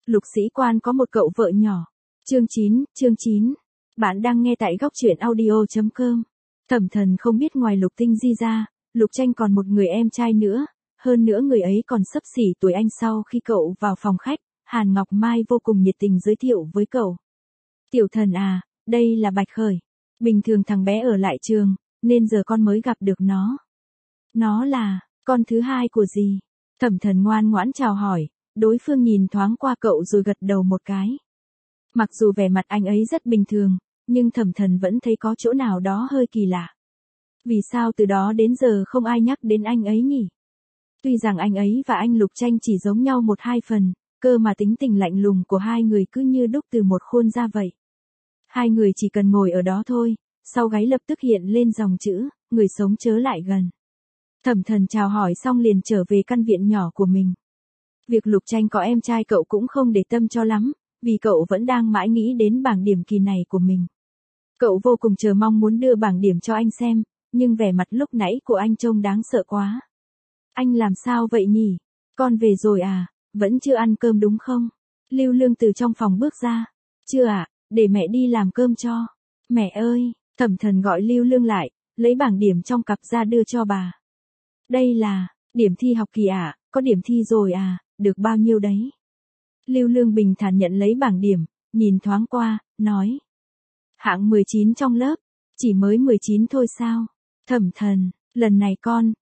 Lục Sĩ Quan có một cậu vợ nhỏ. Chương 9. Bạn đang nghe tại góc truyện audio.com. Thẩm Thần không biết ngoài Lục Tinh Di ra, Lục Tranh còn một người em trai nữa, hơn nữa người ấy còn xấp xỉ tuổi anh. Sau khi cậu vào phòng khách, Hàn Ngọc Mai vô cùng nhiệt tình giới thiệu với cậu. Tiểu Thần à, đây là Bạch Khởi. Bình thường thằng bé ở lại trường, nên giờ con mới gặp được nó. Nó là con thứ hai của dì. Thẩm Thần ngoan ngoãn chào hỏi, đối phương nhìn thoáng qua cậu rồi gật đầu một cái. Mặc dù vẻ mặt anh ấy rất bình thường, nhưng Thẩm Thần vẫn thấy có chỗ nào đó hơi kỳ lạ. Vì sao từ đó đến giờ không ai nhắc đến anh ấy nhỉ? Tuy rằng anh ấy và anh Lục Tranh chỉ giống nhau một hai phần, cơ mà tính tình lạnh lùng của hai người cứ như đúc từ một khuôn ra vậy. Hai người chỉ cần ngồi ở đó thôi, sau gáy lập tức hiện lên dòng chữ, người sống chớ lại gần. Thẩm Thần chào hỏi xong liền trở về căn viện nhỏ của mình. Việc Lục Tranh có em trai cậu cũng không để tâm cho lắm, vì cậu vẫn đang mãi nghĩ đến bảng điểm kỳ này của mình. Cậu vô cùng chờ mong muốn đưa bảng điểm cho anh xem, nhưng vẻ mặt lúc nãy của anh trông đáng sợ quá. Anh làm sao vậy nhỉ? Con về rồi à? Vẫn chưa ăn cơm đúng không? Lưu Lương từ trong phòng bước ra. Chưa ạ, để mẹ đi làm cơm cho. Mẹ ơi, Thẩm Thần gọi Lưu Lương lại, lấy bảng điểm trong cặp ra đưa cho bà. Đây là điểm thi học kỳ ạ, có điểm thi rồi à, được bao nhiêu đấy? Lưu Lương bình thản nhận lấy bảng điểm, nhìn thoáng qua, nói. Hạng 19 trong lớp, chỉ mới 19 thôi sao? Thẩm Thần, lần này con,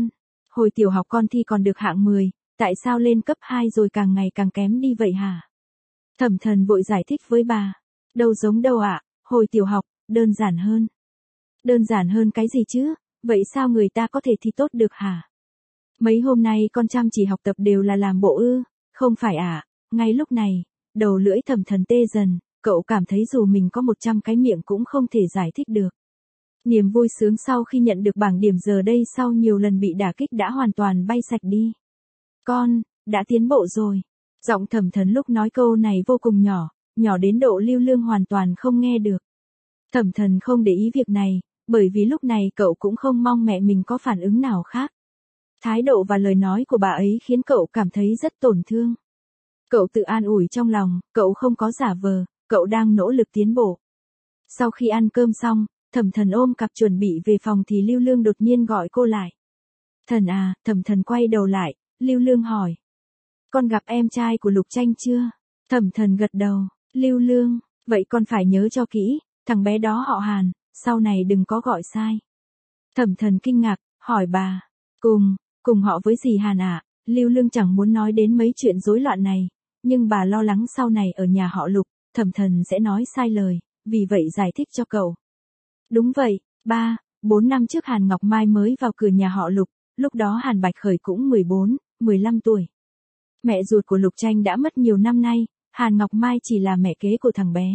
hồi tiểu học con thi còn được hạng 10, tại sao lên cấp 2 rồi càng ngày càng kém đi vậy hả? Thẩm Thần vội giải thích với bà. Đâu giống đâu ạ, hồi tiểu học, đơn giản hơn. Đơn giản hơn cái gì chứ, vậy sao người ta có thể thi tốt được hả? Mấy hôm nay con chăm chỉ học tập đều là làm bộ ư, không phải ạ. Ngay lúc này, đầu lưỡi Thẩm Thần tê dần, cậu cảm thấy dù mình có 100 cái miệng cũng không thể giải thích được. Niềm vui sướng sau khi nhận được bảng điểm giờ đây sau nhiều lần bị đả kích đã hoàn toàn bay sạch đi. Con, đã tiến bộ rồi. Giọng Thẩm Thần lúc nói câu này vô cùng nhỏ đến độ Lưu Lương hoàn toàn không nghe được. Thẩm Thần không để ý việc này, bởi vì lúc này cậu cũng không mong mẹ mình có phản ứng nào khác. Thái độ và lời nói của bà ấy khiến cậu cảm thấy rất tổn thương. Cậu tự an ủi trong lòng, cậu không có giả vờ, cậu đang nỗ lực tiến bộ. Sau khi ăn cơm xong, Thẩm Thần ôm cặp chuẩn bị về phòng thì Lưu Lương đột nhiên gọi cô lại. Thần à, Thẩm Thần quay đầu lại, Lưu Lương hỏi. Con gặp em trai của Lục Tranh chưa? Thẩm Thần gật đầu, Lưu Lương, vậy con phải nhớ cho kỹ, thằng bé đó họ Hàn, sau này đừng có gọi sai. Thẩm Thần kinh ngạc, hỏi bà, cùng họ với dì Hàn ạ? Lưu Lương chẳng muốn nói đến mấy chuyện rối loạn này, nhưng bà lo lắng sau này ở nhà họ Lục, Thẩm Thần sẽ nói sai lời, vì vậy giải thích cho cậu. Đúng vậy, 4 năm trước Hàn Ngọc Mai mới vào cửa nhà họ Lục, lúc đó Hàn Bạch Khởi cũng 15 tuổi. Mẹ ruột của Lục Tranh đã mất nhiều năm nay, Hàn Ngọc Mai chỉ là mẹ kế của thằng bé.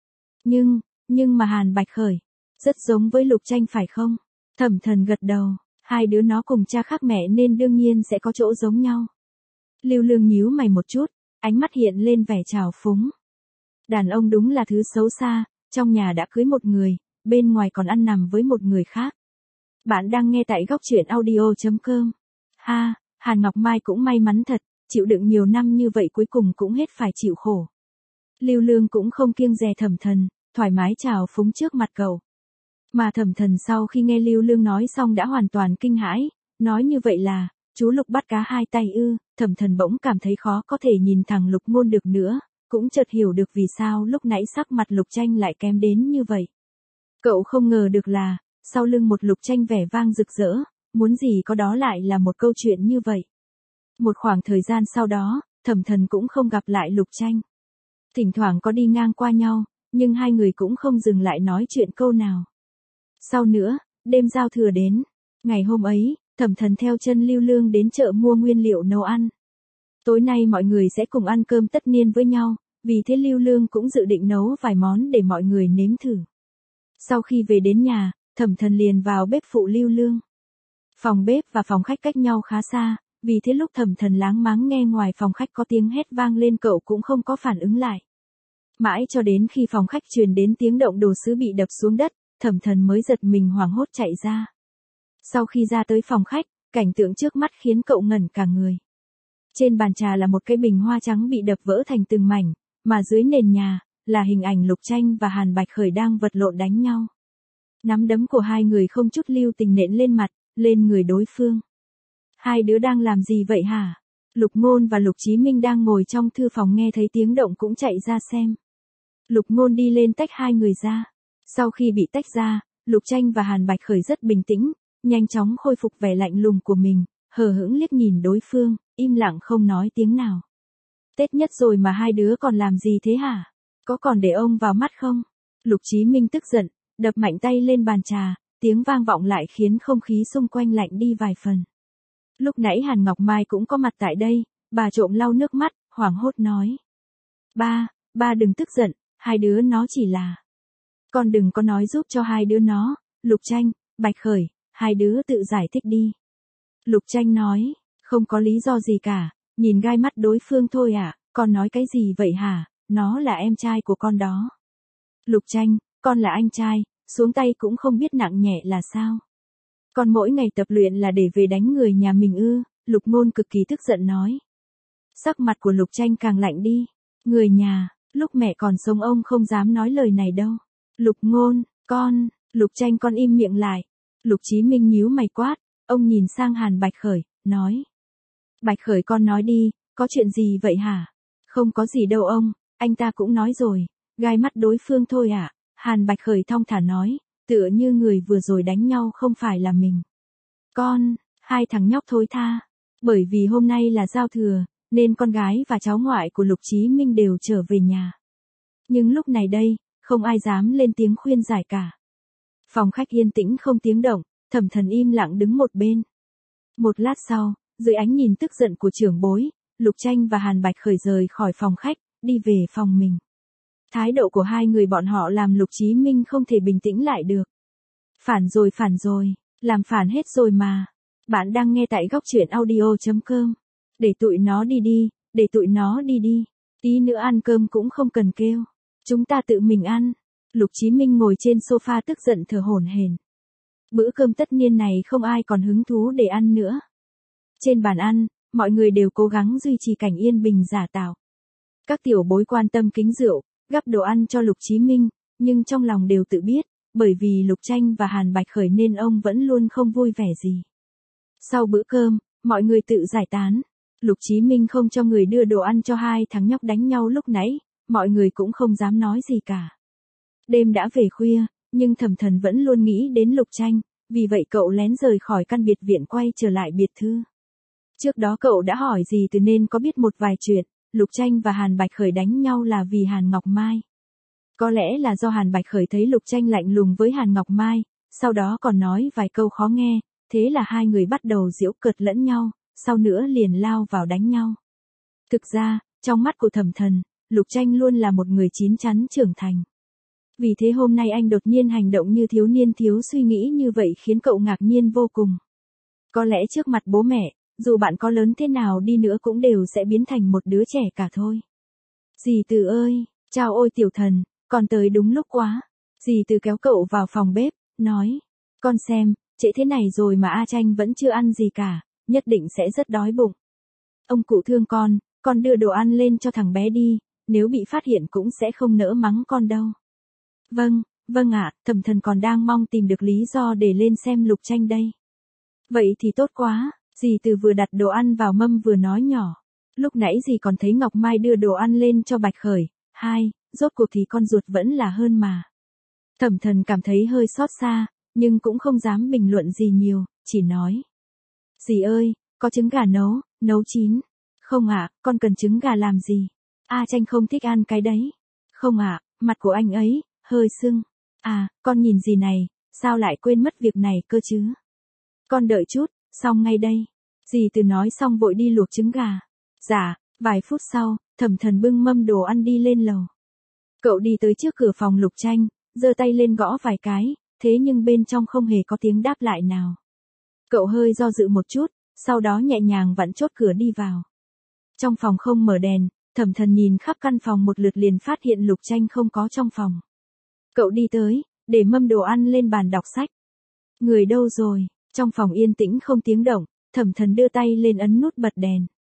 Nhưng mà Hàn Bạch Khởi, rất giống với Lục Tranh phải không? Thẩm Thần gật đầu, hai đứa nó cùng cha khác mẹ nên đương nhiên sẽ có chỗ giống nhau. Lưu Lương nhíu mày một chút, ánh mắt hiện lên vẻ trào phúng. Đàn ông đúng là thứ xấu xa, trong nhà đã cưới một người, bên ngoài còn ăn nằm với một người khác. Bạn đang nghe tại góc truyện audio.com. Hàn Ngọc Mai cũng may mắn thật, chịu đựng nhiều năm như vậy cuối cùng cũng hết phải chịu khổ. Lưu Lương cũng không kiêng dè Thẩm Thần, thoải mái chào phúng trước mặt cậu. Mà Thẩm Thần sau khi nghe Lưu Lương nói xong đã hoàn toàn kinh hãi, nói như vậy là, chú Lục bắt cá hai tay ư? Thẩm Thần bỗng cảm thấy khó có thể nhìn thằng Lục Ngôn được nữa, cũng chợt hiểu được vì sao lúc nãy sắc mặt Lục Tranh lại kém đến như vậy. Cậu không ngờ được là, sau lưng một Lục Tranh vẻ vang rực rỡ, muốn gì có đó lại là một câu chuyện như vậy. Một khoảng thời gian sau đó, Thẩm Thần cũng không gặp lại Lục Tranh. Thỉnh thoảng có đi ngang qua nhau, nhưng hai người cũng không dừng lại nói chuyện câu nào. Sau nữa, đêm giao thừa đến. Ngày hôm ấy, Thẩm Thần theo chân Lưu Lương đến chợ mua nguyên liệu nấu ăn. Tối nay mọi người sẽ cùng ăn cơm tất niên với nhau, vì thế Lưu Lương cũng dự định nấu vài món để mọi người nếm thử. Sau khi về đến nhà, Thẩm Thần liền vào bếp phụ Lưu Lương. Phòng bếp và phòng khách cách nhau khá xa, vì thế lúc Thẩm Thần láng máng nghe ngoài phòng khách có tiếng hét vang lên cậu cũng không có phản ứng lại. Mãi cho đến khi phòng khách truyền đến tiếng động đồ sứ bị đập xuống đất, Thẩm Thần mới giật mình hoảng hốt chạy ra. Sau khi ra tới phòng khách, cảnh tượng trước mắt khiến cậu ngẩn cả người. Trên bàn trà là một cái bình hoa trắng bị đập vỡ thành từng mảnh, mà dưới nền nhà là hình ảnh Lục Tranh và Hàn Bạch Khởi đang vật lộn đánh nhau. Nắm đấm của hai người không chút lưu tình nện lên mặt, lên người đối phương. Hai đứa đang làm gì vậy hả? Lục Ngôn và Lục Chí Minh đang ngồi trong thư phòng nghe thấy tiếng động cũng chạy ra xem. Lục Ngôn đi lên tách hai người ra. Sau khi bị tách ra, Lục Tranh và Hàn Bạch Khởi rất bình tĩnh, nhanh chóng khôi phục vẻ lạnh lùng của mình, hờ hững liếc nhìn đối phương, im lặng không nói tiếng nào. Tết nhất rồi mà hai đứa còn làm gì thế hả? Có còn để ông vào mắt không? Lục Chí Minh tức giận, đập mạnh tay lên bàn trà, tiếng vang vọng lại khiến không khí xung quanh lạnh đi vài phần. Lúc nãy Hàn Ngọc Mai cũng có mặt tại đây, bà trộm lau nước mắt, hoảng hốt nói. Ba đừng tức giận, hai đứa nó chỉ là... Con đừng có nói giúp cho hai đứa nó, Lục Tranh, Bạch Khởi, hai đứa tự giải thích đi. Lục Tranh nói, không có lý do gì cả, nhìn gai mắt đối phương thôi à, con nói cái gì vậy hả, nó là em trai của con đó. Lục Tranh, con là anh trai, xuống tay cũng không biết nặng nhẹ là sao. Con mỗi ngày tập luyện là để về đánh người nhà mình ư, Lục Ngôn cực kỳ tức giận nói. Sắc mặt của Lục Tranh càng lạnh đi, người nhà, lúc mẹ còn sống ông không dám nói lời này đâu. Lục Ngôn, con, Lục Tranh con im miệng lại. Lục Chí Minh nhíu mày quát, ông nhìn sang Hàn Bạch Khởi, nói. Bạch Khởi con nói đi, có chuyện gì vậy hả? Không có gì đâu ông, anh ta cũng nói rồi, gai mắt đối phương thôi ạ. Hàn Bạch Khởi thong thả nói, tựa như người vừa rồi đánh nhau không phải là mình. Con, hai thằng nhóc thối tha. Bởi vì hôm nay là giao thừa, nên con gái và cháu ngoại của Lục Chí Minh đều trở về nhà. Nhưng lúc này đây, không ai dám lên tiếng khuyên giải cả. Phòng khách yên tĩnh không tiếng động, Thẩm Thần im lặng đứng một bên. Một lát sau, dưới ánh nhìn tức giận của trưởng bối, Lục Tranh và Hàn Bạch Khởi rời khỏi phòng khách, đi về phòng mình. Thái độ của hai người bọn họ làm Lục Chí Minh không thể bình tĩnh lại được. Phản rồi, làm phản hết rồi mà. Bạn đang nghe tại góc truyện audio.com. Để tụi nó đi đi, để tụi nó đi đi. Tí nữa ăn cơm cũng không cần kêu. Chúng ta tự mình ăn. Lục Chí Minh ngồi trên sofa tức giận thở hổn hển. Bữa cơm tất niên này không ai còn hứng thú để ăn nữa. Trên bàn ăn, mọi người đều cố gắng duy trì cảnh yên bình giả tạo. Các tiểu bối quan tâm kính rượu, gắp đồ ăn cho Lục Chí Minh, nhưng trong lòng đều tự biết, bởi vì Lục Tranh và Hàn Bạch Khởi nên ông vẫn luôn không vui vẻ gì. Sau bữa cơm, mọi người tự giải tán. Lục Chí Minh không cho người đưa đồ ăn cho hai thằng nhóc đánh nhau lúc nãy, mọi người cũng không dám nói gì cả. Đêm đã về khuya, nhưng Thẩm Thần vẫn luôn nghĩ đến Lục Tranh, vì vậy cậu lén rời khỏi căn biệt viện quay trở lại biệt thự. Trước đó cậu đã hỏi gì từ nên có biết một vài chuyện, Lục Tranh và Hàn Bạch Khởi đánh nhau là vì Hàn Ngọc Mai. Có lẽ là do Hàn Bạch Khởi thấy Lục Tranh lạnh lùng với Hàn Ngọc Mai, sau đó còn nói vài câu khó nghe, thế là hai người bắt đầu giễu cợt lẫn nhau, sau nữa liền lao vào đánh nhau. Thực ra, trong mắt của Thẩm Thần, Lục Tranh luôn là một người chín chắn trưởng thành. Vì thế hôm nay anh đột nhiên hành động như thiếu niên thiếu suy nghĩ như vậy khiến cậu ngạc nhiên vô cùng. Có lẽ trước mặt bố mẹ, dù bạn có lớn thế nào đi nữa cũng đều sẽ biến thành một đứa trẻ cả thôi. Dì Từ ơi, chào ôi Tiểu Thần, con tới đúng lúc quá. Dì Từ kéo cậu vào phòng bếp, nói, con xem, trễ thế này rồi mà A Tranh vẫn chưa ăn gì cả, nhất định sẽ rất đói bụng. Ông cụ thương con đưa đồ ăn lên cho thằng bé đi, nếu bị phát hiện cũng sẽ không nỡ mắng con đâu. Vâng ạ, Thẩm Thần còn đang mong tìm được lý do để lên xem Lục Tranh đây. Vậy thì tốt quá, dì Từ vừa đặt đồ ăn vào mâm vừa nói nhỏ. Lúc nãy dì còn thấy Ngọc Mai đưa đồ ăn lên cho Bạch Khởi, rốt cuộc thì con ruột vẫn là hơn mà. Thẩm Thần cảm thấy hơi xót xa, nhưng cũng không dám bình luận gì nhiều, chỉ nói. Dì ơi, có trứng gà nấu chín. Không ạ, con cần trứng gà làm gì? A Tranh không thích ăn cái đấy. Không ạ, mặt của anh ấy hơi sưng. À, con nhìn gì này, sao lại quên mất việc này cơ chứ? Con đợi chút, xong ngay đây. Dì Từ nói xong vội đi luộc trứng gà. Dạ, vài phút sau, Thẩm Thần bưng mâm đồ ăn đi lên lầu. Cậu đi tới trước cửa phòng Lục Tranh, giơ tay lên gõ vài cái, thế nhưng bên trong không hề có tiếng đáp lại nào. Cậu hơi do dự một chút, sau đó nhẹ nhàng vặn chốt cửa đi vào. Trong phòng không mở đèn, Thẩm Thần nhìn khắp căn phòng một lượt liền phát hiện Lục Tranh không có trong phòng. Cậu đi tới, để mâm đồ ăn lên bàn đọc sách. Người đâu rồi? Trong phòng yên tĩnh không tiếng động, Thẩm Thần đưa tay lên ấn nút bật đèn.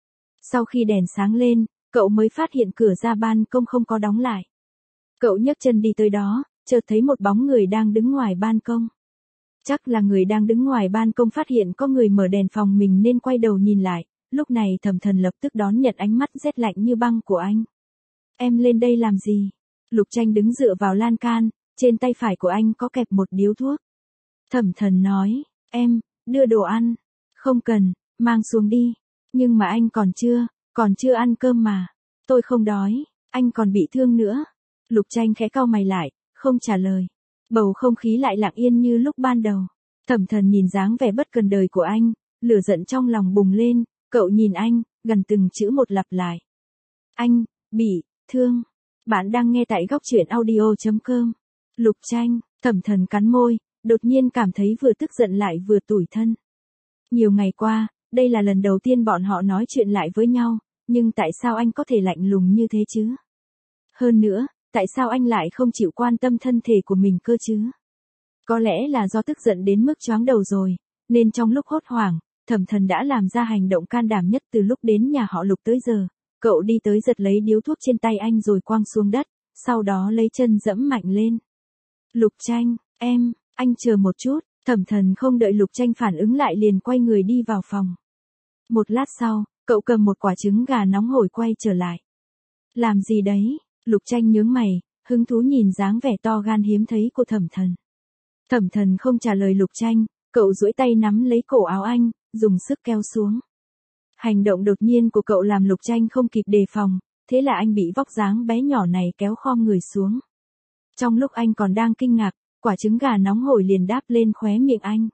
Sau khi đèn sáng lên, cậu mới phát hiện cửa ra ban công không có đóng lại. Cậu nhấc chân đi tới đó, chợt thấy một bóng người đang đứng ngoài ban công. Chắc là người đang đứng ngoài ban công phát hiện có người mở đèn phòng mình nên quay đầu nhìn lại, lúc này Thẩm Thần lập tức đón nhận ánh mắt rét lạnh như băng của anh. Em lên đây làm gì? Lục Tranh đứng dựa vào lan can, trên tay phải của anh có kẹp một điếu thuốc. Thẩm Thần nói, em, đưa đồ ăn. Không cần, mang xuống đi. Nhưng mà anh còn chưa ăn cơm mà. Tôi không đói, anh còn bị thương nữa. Lục Tranh khẽ cau mày lại, không trả lời. Bầu không khí lại lặng yên như lúc ban đầu. Thẩm Thần nhìn dáng vẻ bất cần đời của anh, lửa giận trong lòng bùng lên, cậu nhìn anh, gần từng chữ một lặp lại. Anh, bị, thương. Bạn đang nghe tại góc truyện audio.com. Lục Tranh, Thẩm Thần cắn môi, đột nhiên cảm thấy vừa tức giận lại vừa tủi thân. Nhiều ngày qua, đây là lần đầu tiên bọn họ nói chuyện lại với nhau, nhưng tại sao anh có thể lạnh lùng như thế chứ? Hơn nữa, tại sao anh lại không chịu quan tâm thân thể của mình cơ chứ? Có lẽ là do tức giận đến mức choáng đầu rồi, nên trong lúc hốt hoảng, Thẩm Thần đã làm ra hành động can đảm nhất từ lúc đến nhà họ Lục tới giờ. Cậu đi tới giật lấy điếu thuốc trên tay anh rồi quăng xuống đất, sau đó lấy chân dẫm mạnh lên. Lục Tranh, anh chờ một chút. Thẩm Thần không đợi Lục Tranh phản ứng lại liền quay người đi vào phòng. Một lát sau, cậu cầm một quả trứng gà nóng hổi quay trở lại. Làm gì đấy? Lục Tranh nhướng mày, hứng thú nhìn dáng vẻ to gan hiếm thấy của Thẩm Thần. Thẩm Thần không trả lời Lục Tranh, cậu duỗi tay nắm lấy cổ áo anh, dùng sức kéo xuống. Hành động đột nhiên của cậu làm Lục Tranh không kịp đề phòng, thế là anh bị vóc dáng bé nhỏ này kéo khom người xuống. Trong lúc anh còn đang kinh ngạc, quả trứng gà nóng hổi liền đáp lên khóe miệng anh.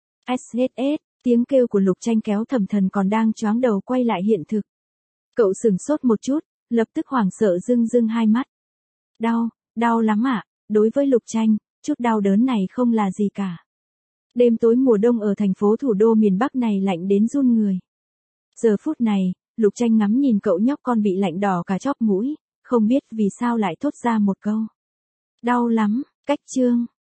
SSS, tiếng kêu của Lục Tranh kéo Thẩm Thần còn đang choáng đầu quay lại hiện thực. Cậu sửng sốt một chút, lập tức hoảng sợ rưng hai mắt. Đau lắm ạ. Đối với Lục Tranh, chút đau đớn này không là gì cả. Đêm tối mùa đông ở thành phố thủ đô miền Bắc này lạnh đến run người. Giờ phút này, Lục Tranh ngắm nhìn cậu nhóc con bị lạnh đỏ cả chóp mũi, không biết vì sao lại thốt ra một câu. Đau lắm, cách chương.